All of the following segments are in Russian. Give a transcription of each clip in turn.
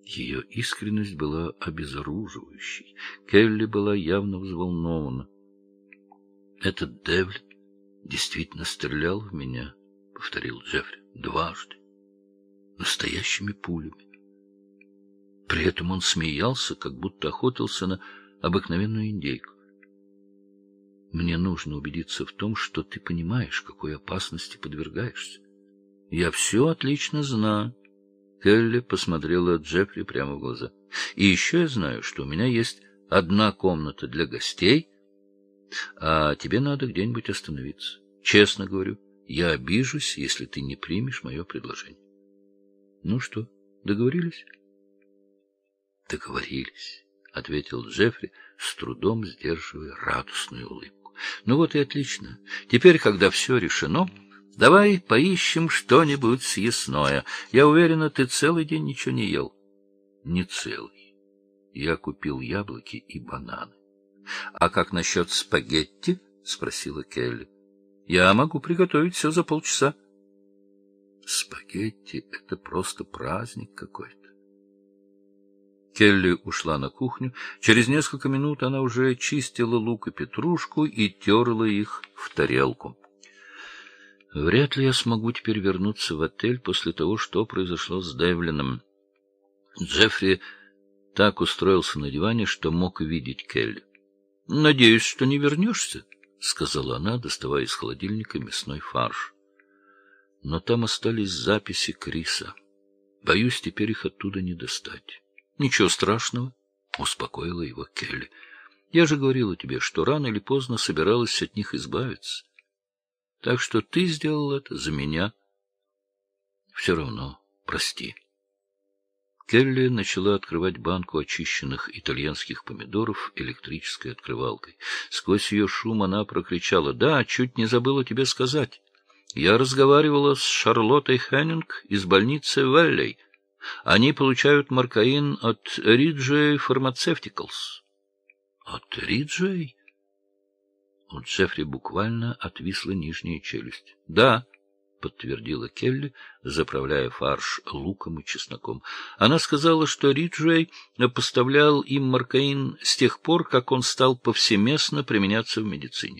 Ее искренность была обезоруживающей. Келли была явно взволнована. «Этот Девлин действительно стрелял в меня», — повторил Джеффри, — «дважды, настоящими пулями. При этом он смеялся, как будто охотился на обыкновенную индейку. Мне нужно убедиться в том, что ты понимаешь, какой опасности подвергаешься. Я все отлично знаю». Келли посмотрела Джеффри прямо в глаза. «И еще я знаю, что у меня есть одна комната для гостей, а тебе надо где-нибудь остановиться. Честно говорю, я обижусь, если ты не примешь мое предложение». «Ну что, договорились?» «Договорились», — ответил Джеффри, с трудом сдерживая радостную улыбку. «Ну вот и отлично. Теперь, когда все решено, давай поищем что-нибудь съестное. Я уверена, ты целый день ничего не ел». «Не целый. Я купил яблоки и бананы». «А как насчет спагетти?» — спросила Келли. «Я могу приготовить все за полчаса». «Спагетти — это просто праздник какой-то». Келли ушла на кухню. Через несколько минут она уже чистила лук и петрушку и терла их в тарелку. «Вряд ли я смогу теперь вернуться в отель после того, что произошло с Девлином». Джеффри так устроился на диване, что мог видеть Келли. «Надеюсь, что не вернешься», — сказала она, доставая из холодильника мясной фарш. «Но там остались записи Криса. Боюсь, теперь их оттуда не достать». «Ничего страшного», — успокоила его Келли. «Я же говорила тебе, что рано или поздно собиралась от них избавиться. Так что ты сделал это за меня. Все равно прости». Келли начала открывать банку очищенных итальянских помидоров электрической открывалкой. Сквозь ее шум она прокричала: «Да, чуть не забыла тебе сказать. Я разговаривала с Шарлоттой Хеннинг из больницы Веллей. Они получают маркаин от Риджей Pharmaceuticals». «От Риджей?» У Джеффри буквально отвисла нижняя челюсть. «Да», — подтвердила Келли, заправляя фарш луком и чесноком. «Она сказала, что Риджей поставлял им маркаин с тех пор, как он стал повсеместно применяться в медицине».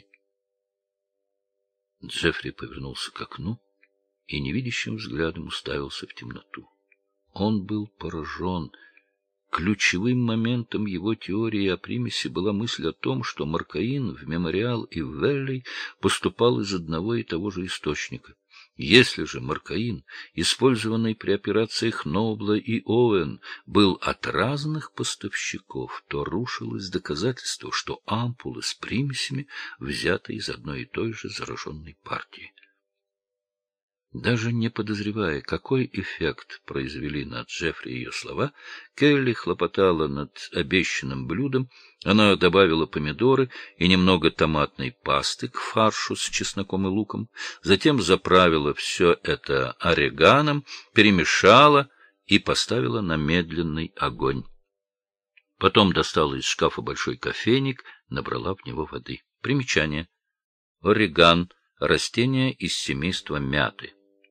Джеффри повернулся к окну и невидящим взглядом уставился в темноту. Он был поражен. Ключевым моментом его теории о примеси была мысль о том, что маркаин в Мемориал и в Веллей поступал из одного и того же источника. Если же маркаин, использованный при операциях Нобла и Оуэн, был от разных поставщиков, то рушилось доказательство, что ампулы с примесями взяты из одной и той же зараженной партии. Даже не подозревая, какой эффект произвели на Джеффри ее слова, Келли хлопотала над обещанным блюдом. Она добавила помидоры и немного томатной пасты к фаршу с чесноком и луком, затем заправила все это ореганом, перемешала и поставила на медленный огонь. Потом достала из шкафа большой кофейник, набрала в него воды. Примечание. Ореган — растение из семейства мяты.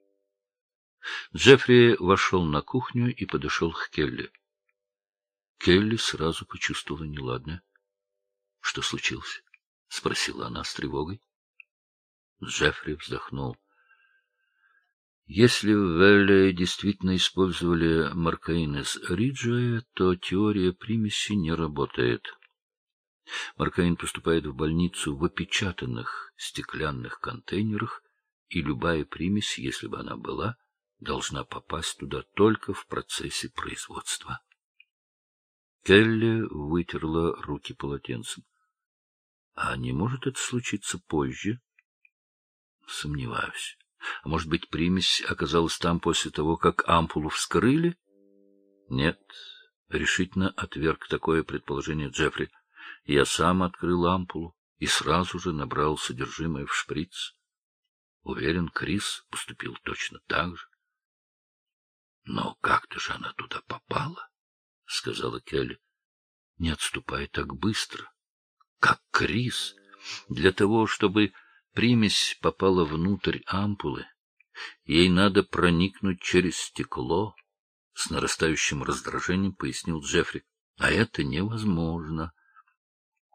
Джеффри вошел на кухню и подошел к Келли. Келли сразу почувствовала неладное. — Что случилось? — спросила она с тревогой. Джеффри вздохнул. — Если в Велле действительно использовали маркаин из Риджия, то теория примеси не работает. Маркаин поступает в больницу в опечатанных стеклянных контейнерах, и любая примесь, если бы она была, должна попасть туда только в процессе производства. Келли вытерла руки полотенцем. — А не может это случиться позже? — Сомневаюсь. А может быть, примесь оказалась там после того, как ампулу вскрыли? — Нет, — решительно отверг такое предположение Джеффри. Я сам открыл ампулу и сразу же набрал содержимое в шприц. Уверен, Крис поступил точно так же. — Но как-то же она туда попала, — сказала Келли. — Не отступай так быстро. Как Крис. Для того, чтобы примесь попала внутрь ампулы, ей надо проникнуть через стекло, с нарастающим раздражением пояснил Джеффри. — А это невозможно.